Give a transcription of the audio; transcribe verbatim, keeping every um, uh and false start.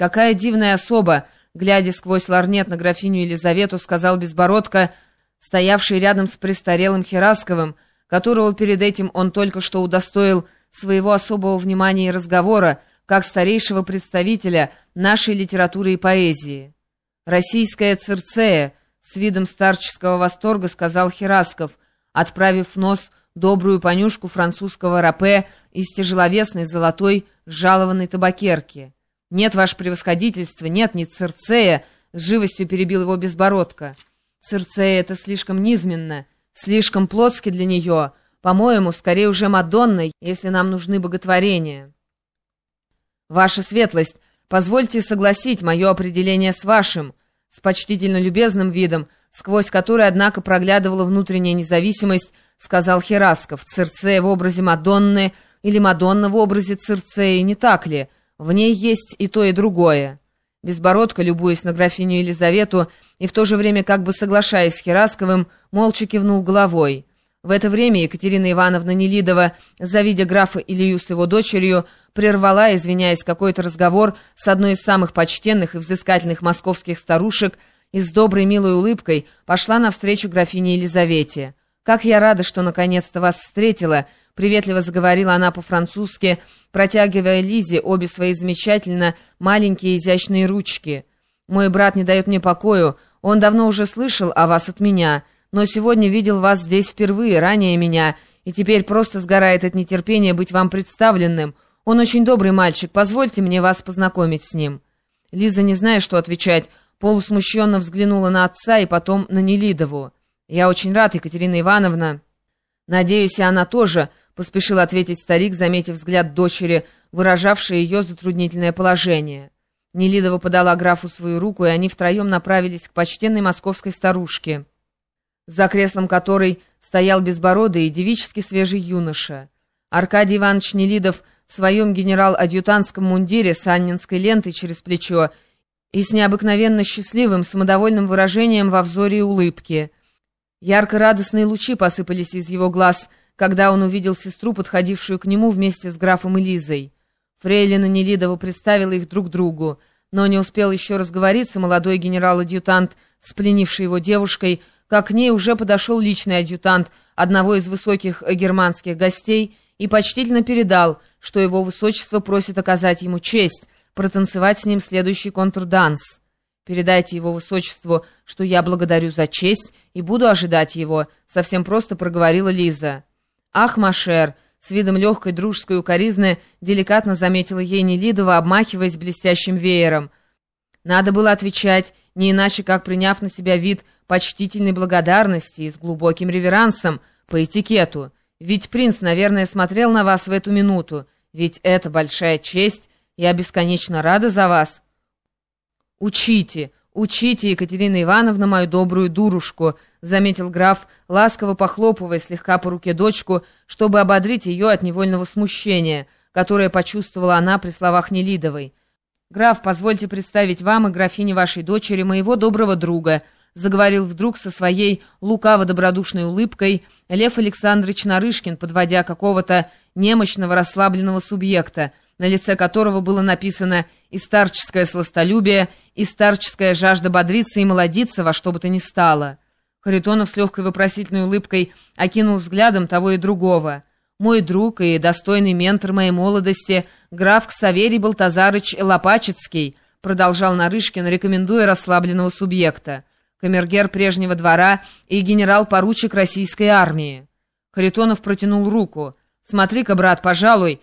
«Какая дивная особа!» — глядя сквозь лорнет на графиню Елизавету, сказал Безбородко, стоявший рядом с престарелым Херасковым, которого перед этим он только что удостоил своего особого внимания и разговора, как старейшего представителя нашей литературы и поэзии. «Российская Цирцея», — с видом старческого восторга сказал Херасков, отправив в нос добрую понюшку французского рапе из тяжеловесной золотой жалованной табакерки. «Нет, ваше превосходительство, нет, не Цирцея», — с живостью перебил его Безбородко. «Цирцея — это слишком низменно, слишком плотски для нее, по-моему, скорее уже Мадонна, если нам нужны боготворения». «Ваша светлость, позвольте согласить мое определение с вашим», с почтительно любезным видом, сквозь который, однако, проглядывала внутренняя независимость, сказал Херасков. «Цирцея в образе Мадонны или Мадонна в образе Цирцеи, не так ли? В ней есть и то, и другое». Безбородко, любуясь на графиню Елизавету и в то же время как бы соглашаясь с Херасковым, молча кивнул головой. В это время Екатерина Ивановна Нелидова, завидя графа Илью с его дочерью, прервала, извиняясь, какой-то разговор с одной из самых почтенных и взыскательных московских старушек и с доброй милой улыбкой пошла навстречу графине Елизавете. «Как я рада, что наконец-то вас встретила!» — приветливо заговорила она по-французски, протягивая Лизе обе свои замечательно маленькие изящные ручки. «Мой брат не дает мне покою, он давно уже слышал о вас от меня, но сегодня видел вас здесь впервые, ранее меня, и теперь просто сгорает от нетерпения быть вам представленным. Он очень добрый мальчик, позвольте мне вас познакомить с ним». Лиза, не зная, что отвечать, полусмущенно взглянула на отца и потом на Нелидову. «Я очень рад, Екатерина Ивановна». «Надеюсь, и она тоже», — поспешил ответить старик, заметив взгляд дочери, выражавший ее затруднительное положение. Нелидова подала графу свою руку, и они втроем направились к почтенной московской старушке, за креслом которой стоял безбородый и девически свежий юноша. Аркадий Иванович Нелидов в своем генерал-адъютантском мундире с анненской лентой через плечо и с необыкновенно счастливым, самодовольным выражением во взоре и улыбке. Ярко-радостные лучи посыпались из его глаз, когда он увидел сестру, подходившую к нему вместе с графом и Лизой. Фрейлина Нелидова представила их друг другу, но не успел еще разговориться молодой генерал-адъютант с пленившей его девушкой, как к ней уже подошел личный адъютант одного из высоких германских гостей и почтительно передал, что его высочество просит оказать ему честь, протанцевать с ним следующий контрданс. «Передайте его высочеству, что я благодарю за честь и буду ожидать его», — совсем просто проговорила Лиза. «Ах, Машер!» — с видом легкой дружеской укоризны деликатно заметила ей Нелидова, обмахиваясь блестящим веером. Надо было отвечать, не иначе как приняв на себя вид почтительной благодарности и с глубоким реверансом, по этикету. Ведь принц, наверное, смотрел на вас в эту минуту. Ведь это большая честь, я бесконечно рада за вас. «Учите, учите, Екатерина Ивановна, мою добрую дурушку», — заметил граф, ласково похлопывая слегка по руке дочку, чтобы ободрить ее от невольного смущения, которое почувствовала она при словах Нелидовой. «Граф, позвольте представить вам и графине вашей дочери моего доброго друга», — заговорил вдруг со своей лукаво-добродушной улыбкой Лев Александрович Нарышкин, подводя какого-то немощного расслабленного субъекта, на лице которого было написано и старческое сластолюбие, и старческая жажда бодриться и молодиться во что бы то ни стало. Харитонов с легкой вопросительной улыбкой окинул взглядом того и другого. «Мой друг и достойный ментор моей молодости, граф Ксаверий Балтазарыч Лопачицкий», продолжал Нарышкин, рекомендуя расслабленного субъекта, камергер прежнего двора и генерал-поручик российской армии. Харитонов протянул руку. «Смотри-ка, брат, пожалуй»,